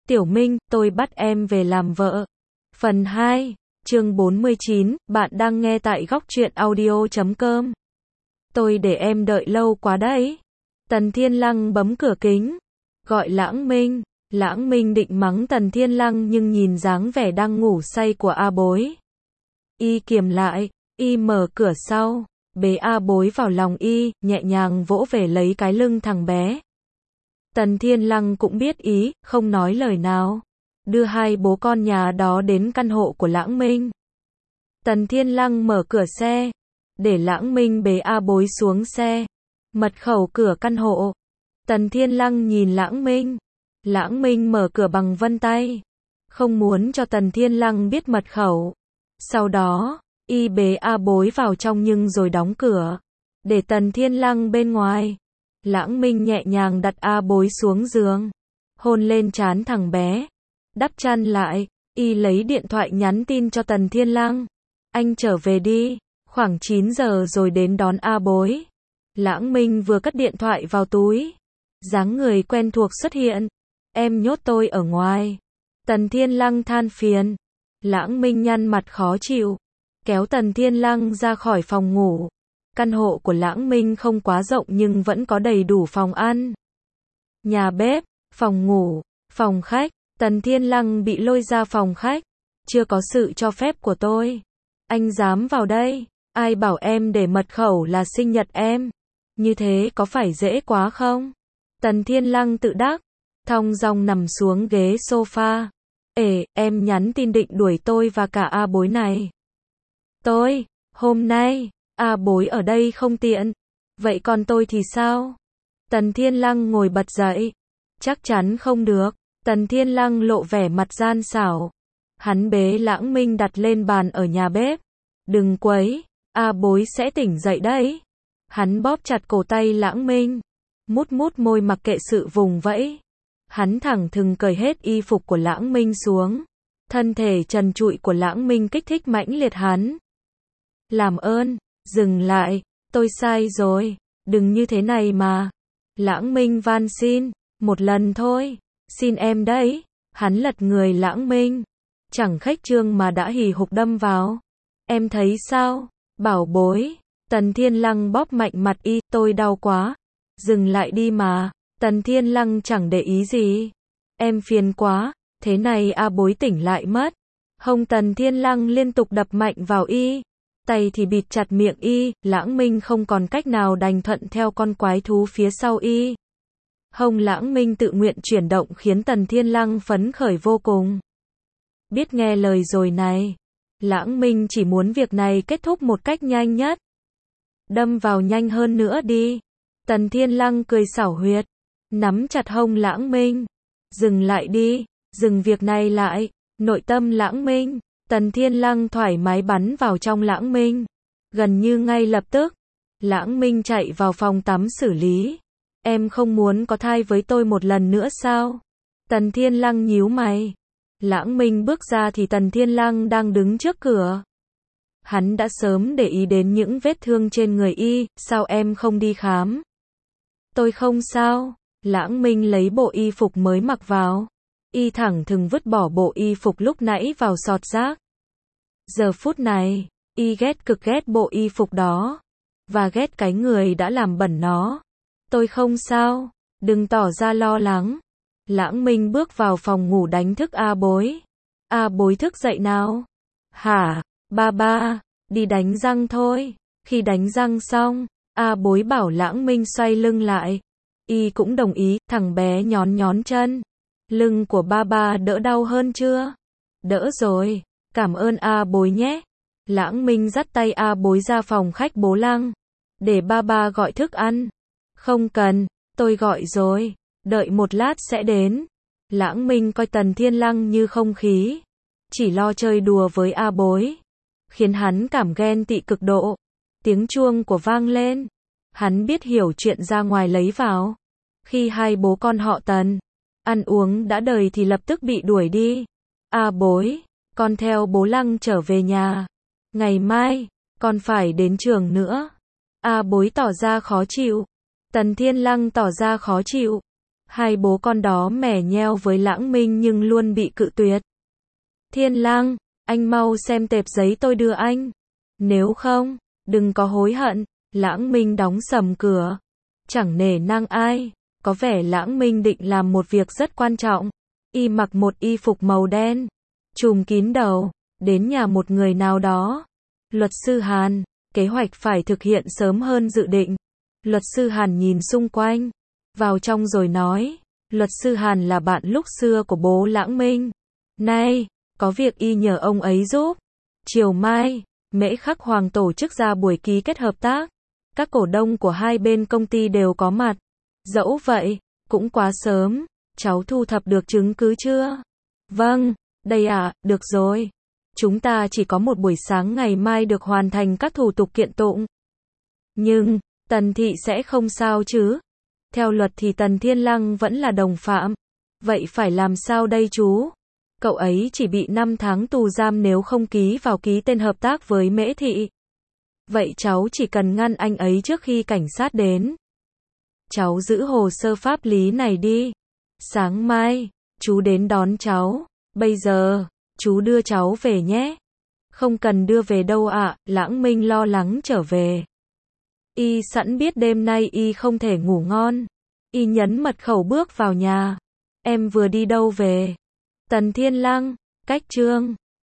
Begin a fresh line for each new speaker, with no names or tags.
Tiểu Minh, tôi bắt em về làm vợ. Phần 2, chương 49, bạn đang nghe tại góc truyện audio.com. Tôi để em đợi lâu quá đấy. Tần Thiên Lăng bấm cửa kính, gọi Lãng Minh. Lãng Minh định mắng Tần Thiên Lăng nhưng nhìn dáng vẻ đang ngủ say của A Bối. Y kiềm lại, Y mở cửa sau, bế A Bối vào lòng Y, nhẹ nhàng vỗ về lấy cái lưng thằng bé. Tần Thiên Lăng cũng biết ý, không nói lời nào. Đưa hai bố con nhà đó đến căn hộ của Lãng Minh. Tần Thiên Lăng mở cửa xe, để Lãng Minh bế A Bối xuống xe. Mật khẩu cửa căn hộ. Tần Thiên Lăng nhìn Lãng Minh. Lãng Minh mở cửa bằng vân tay. Không muốn cho Tần Thiên Lăng biết mật khẩu. Sau đó, Y bế A Bối vào trong nhưng rồi đóng cửa. Để Tần Thiên Lăng bên ngoài. Lãng Minh nhẹ nhàng đặt A Bối xuống giường. Hôn lên trán thằng bé. Đắp chăn lại. Y lấy điện thoại nhắn tin cho Tần Thiên Lăng. Anh trở về đi. Khoảng 9 giờ rồi đến đón A Bối. Lãng Minh vừa cất điện thoại vào túi. Dáng người quen thuộc xuất hiện. Em nhốt tôi ở ngoài. Tần Thiên Lăng than phiền. Lãng Minh nhăn mặt khó chịu. Kéo Tần Thiên Lăng ra khỏi phòng ngủ. Căn hộ của Lãng Minh không quá rộng nhưng vẫn có đầy đủ phòng ăn, nhà bếp, phòng ngủ, phòng khách. Tần Thiên Lăng bị lôi ra phòng khách. Chưa có sự cho phép của tôi. Anh dám vào đây? Ai bảo em để mật khẩu là sinh nhật em? Như thế có phải dễ quá không? Tần Thiên Lăng tự đắc. Thong dong nằm xuống ghế sofa. Em nhắn tin định đuổi tôi và cả A Bối này. Hôm nay, A Bối ở đây không tiện. Vậy còn tôi thì sao? Tần Thiên Lăng ngồi bật dậy. Chắc chắn không được. Tần Thiên Lăng lộ vẻ mặt gian xảo. Hắn bế Lãng Minh đặt lên bàn ở nhà bếp. Đừng quấy, A Bối sẽ tỉnh dậy đấy. Hắn bóp chặt cổ tay Lãng Minh. Mút môi mặc kệ sự vùng vẫy. Hắn thẳng thừng cởi hết y phục của Lãng Minh xuống. Thân thể trần trụi của Lãng Minh kích thích mãnh liệt hắn. Làm ơn, dừng lại, tôi sai rồi, đừng như thế này mà. Lãng Minh van xin, một lần thôi, xin em đấy. Hắn lật người Lãng Minh. Chẳng khách trương mà đã hì hục đâm vào. Em thấy sao, bảo bối? Tần Thiên Lăng bóp mạnh mặt Y, tôi đau quá. Dừng lại đi mà. Tần Thiên Lăng chẳng để ý gì. Em phiền quá, thế này A Bối tỉnh lại mất. Hông Tần Thiên Lăng liên tục đập mạnh vào Y. Tay thì bịt chặt miệng Y, Lãng Minh không còn cách nào đành thuận theo con quái thú phía sau Y. Hông Lãng Minh tự nguyện chuyển động khiến Tần Thiên Lăng phấn khởi vô cùng. Biết nghe lời rồi này. Lãng Minh chỉ muốn việc này kết thúc một cách nhanh nhất. Đâm vào nhanh hơn nữa đi. Tần Thiên Lăng cười xảo huyệt. Nắm chặt hông Lãng Minh. Dừng lại đi, dừng việc này lại. Nội tâm Lãng Minh. Tần Thiên Lăng thoải mái bắn vào trong Lãng Minh. Gần như ngay lập tức, Lãng Minh chạy vào phòng tắm xử lý. Em không muốn có thai với tôi một lần nữa sao? Tần Thiên Lăng nhíu mày. Lãng Minh bước ra thì Tần Thiên Lăng đang đứng trước cửa. Hắn đã sớm để ý đến những vết thương trên người Y, sao em không đi khám? Tôi không sao. Lãng Minh lấy bộ y phục mới mặc vào. Y thẳng thừng vứt bỏ bộ y phục lúc nãy vào sọt rác. Giờ phút này, Y cực ghét bộ y phục đó. Và ghét cái người đã làm bẩn nó. Tôi không sao, đừng tỏ ra lo lắng. Lãng Minh bước vào phòng ngủ đánh thức A Bối. A Bối thức dậy nào. Hả, ba, đi đánh răng thôi. Khi đánh răng xong, A Bối bảo Lãng Minh xoay lưng lại. Y cũng đồng ý, thằng bé nhón chân. Lưng của ba đỡ đau hơn chưa? Đỡ rồi, cảm ơn A Bối nhé. Lãng Minh dắt tay A Bối ra phòng khách bố Lăng. Để ba gọi thức ăn. Không cần, tôi gọi rồi. Đợi một lát sẽ đến. Lãng Minh coi Tần Thiên Lăng như không khí. Chỉ lo chơi đùa với A Bối. Khiến hắn cảm ghen tị cực độ. Tiếng chuông của vang lên. Hắn biết hiểu chuyện ra ngoài lấy vào. Khi hai bố con họ Tần ăn uống đã đời thì lập tức bị đuổi đi. A Bối, con theo bố Lăng trở về nhà. Ngày mai, con phải đến trường nữa. A Bối tỏ ra khó chịu. Tần Thiên Lăng tỏ ra khó chịu. Hai bố con đó mè nheo với Lãng Minh nhưng luôn bị cự tuyệt. Thiên Lang, anh mau xem tệp giấy tôi đưa anh. Nếu không, đừng có hối hận. Lãng Minh đóng sầm cửa. Chẳng nể nang ai. Có vẻ Lãng Minh định làm một việc rất quan trọng. Y mặc một y phục màu đen, trùm kín đầu, đến nhà một người nào đó. Luật sư Hàn, kế hoạch phải thực hiện sớm hơn dự định. Luật sư Hàn nhìn xung quanh, vào trong rồi nói. Luật sư Hàn là bạn lúc xưa của bố Lãng Minh. Này, có việc y nhờ ông ấy giúp. Chiều mai, Mễ Khắc Hoàng tổ chức ra buổi ký kết hợp tác. Các cổ đông của hai bên công ty đều có mặt. Dẫu vậy, cũng quá sớm. Cháu thu thập được chứng cứ chưa? Vâng, đây ạ, được rồi. Chúng ta chỉ có một buổi sáng ngày mai được hoàn thành các thủ tục kiện tụng. Nhưng, Tần Thị sẽ không sao chứ? Theo luật thì Tần Thiên Lăng vẫn là đồng phạm. Vậy phải làm sao đây chú? Cậu ấy chỉ bị 5 tháng tù giam nếu không ký vào ký tên hợp tác với Mễ Thị. Vậy cháu chỉ cần ngăn anh ấy trước khi cảnh sát đến. Cháu giữ hồ sơ pháp lý này đi. Sáng mai, chú đến đón cháu. Bây giờ, chú đưa cháu về nhé. Không cần đưa về đâu ạ, Lãng Minh lo lắng trở về. Y sẵn biết đêm nay y không thể ngủ ngon. Y nhấn mật khẩu bước vào nhà. Em vừa đi đâu về? Tần Thiên Lăng, cách Trương.